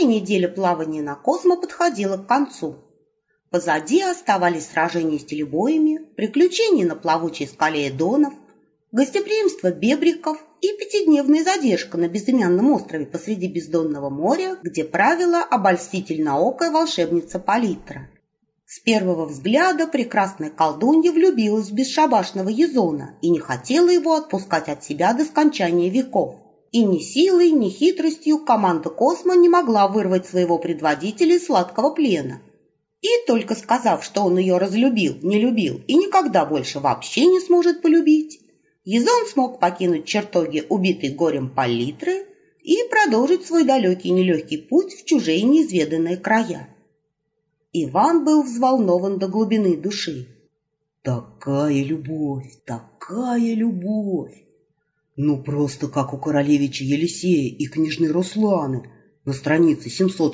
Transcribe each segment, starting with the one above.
Вторая неделя плавания на Космо подходила к концу. Позади оставались сражения с телебоями, приключения на плавучей скале Эдонов, гостеприимство бебриков и пятидневная задержка на безымянном острове посреди бездонного моря, где правила обольстительноокая волшебница Палитра. С первого взгляда прекрасная колдунья влюбилась в бесшабашного Езона и не хотела его отпускать от себя до скончания веков. И ни силой, ни хитростью команда Космо не могла вырвать своего предводителя из сладкого плена. И только сказав, что он ее разлюбил, не любил и никогда больше вообще не сможет полюбить, Езон смог покинуть чертоги убитой горем Палитры и продолжить свой далекий нелегкий путь в чужие неизведанные края. Иван был взволнован до глубины души. Такая любовь, такая любовь! Ну, просто как у королевича Елисея и княжны Русланы на странице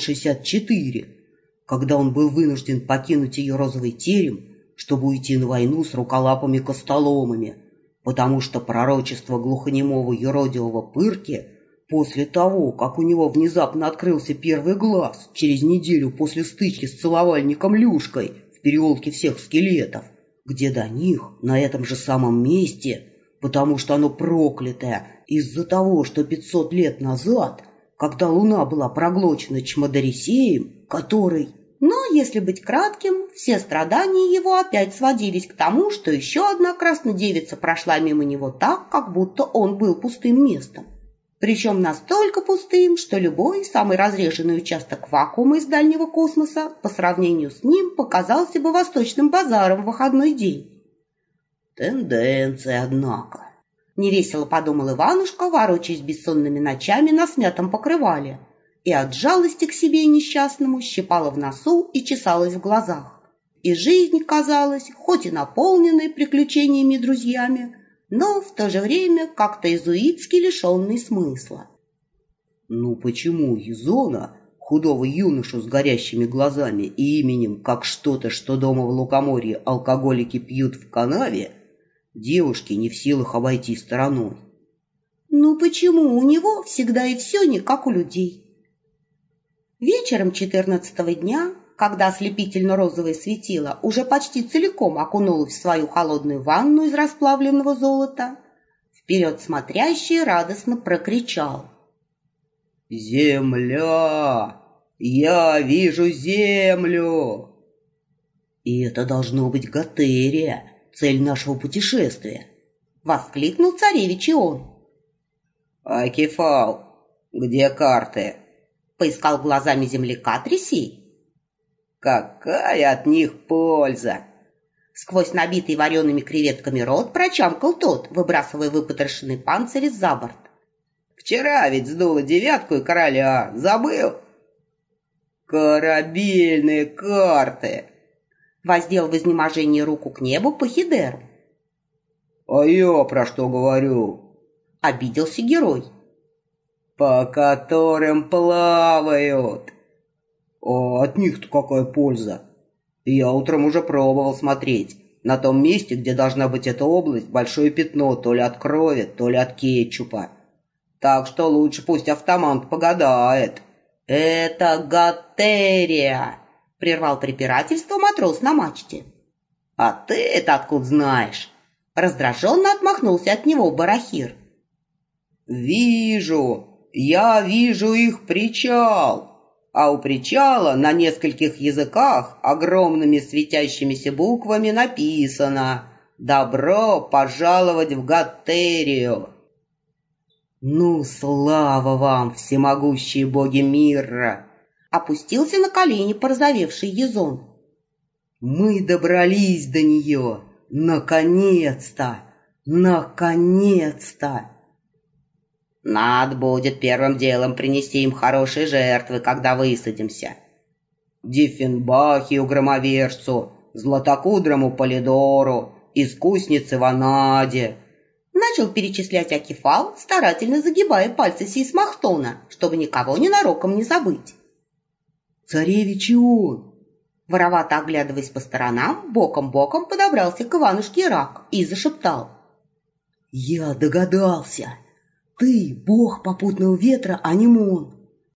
764, когда он был вынужден покинуть ее розовый терем, чтобы уйти на войну с руколапами-костоломами, потому что пророчество глухонемого юродивого Пырки после того, как у него внезапно открылся первый глаз через неделю после стычки с целовальником Люшкой в переулке всех скелетов, где до них на этом же самом месте, потому что оно проклятое из-за того, что 500 лет назад, когда луна была проглочена Чмадарисеем, который... Но, если быть кратким, все страдания его опять сводились к тому, что еще одна краснодевица прошла мимо него так, как будто он был пустым местом. Причем настолько пустым, что любой самый разреженный участок вакуума из дальнего космоса по сравнению с ним показался бы восточным базаром в выходной день. Тенденция, однако. Невесело подумал Иванушка, ворочаясь бессонными ночами на смятом покрывале, и от жалости к себе несчастному щипала в носу и чесалась в глазах. И жизнь казалась, хоть и наполненной приключениями и друзьями, но в то же время как-то иезуитски лишенной смысла. Ну почему Езона, худого юношу с горящими глазами и именем как что-то, что дома в Лукоморье алкоголики пьют в канаве, девушки не в силах обойти стороной? Ну почему у него всегда и все не как у людей? Вечером 14-го дня, когда ослепительно-розовое светило уже почти целиком окунулось в свою холодную ванну из расплавленного золота, вперед смотрящий радостно прокричал: «Земля! Я вижу землю!» «И это должно быть Готерия, цель нашего путешествия!» — воскликнул царевич Ион. «Акефал, где карты?» — поискал глазами земляка Трисей. «Какая от них польза!» Сквозь набитый вареными креветками рот прочамкал тот, выбрасывая выпотрошенный панцирь за борт. «Вчера ведь сдуло девятку и короля. Забыл?» «Корабельные карты!» — воздел в изнеможении руку к небу Пахидер. «А я про что говорю?» — обиделся герой. «По которым плавают!» «А от них-то какая польза? Я утром уже пробовал смотреть. На том месте, где должна быть эта область, большое пятно то ли от крови, то ли от кетчупа. Так что лучше пусть автомат погадает». «Это Готерия!» — прервал препирательство матрос на мачте. «А ты это откуда знаешь?» — раздраженно отмахнулся от него Барахир. Я вижу их причал. А у причала на нескольких языках огромными светящимися буквами написано «Добро пожаловать в Готерию». «Ну, слава вам, всемогущие боги мира!» — опустился на колени порозовевший Езон. «Мы добрались до нее! Наконец-то! Наконец-то!» «Надо будет первым делом принести им хорошие жертвы, когда высадимся. Диффенбахию громовержцу, златокудрому Полидору, искуснице Ванаде». Начал перечислять Акефал, старательно загибая пальцы Сейсмахтона, чтобы никого ненароком не забыть. «Царевич Ион!» Воровато оглядываясь по сторонам, боком-боком подобрался к Иванушке Ирак и зашептал: «Я догадался! Ты бог попутного ветра, а не Мон!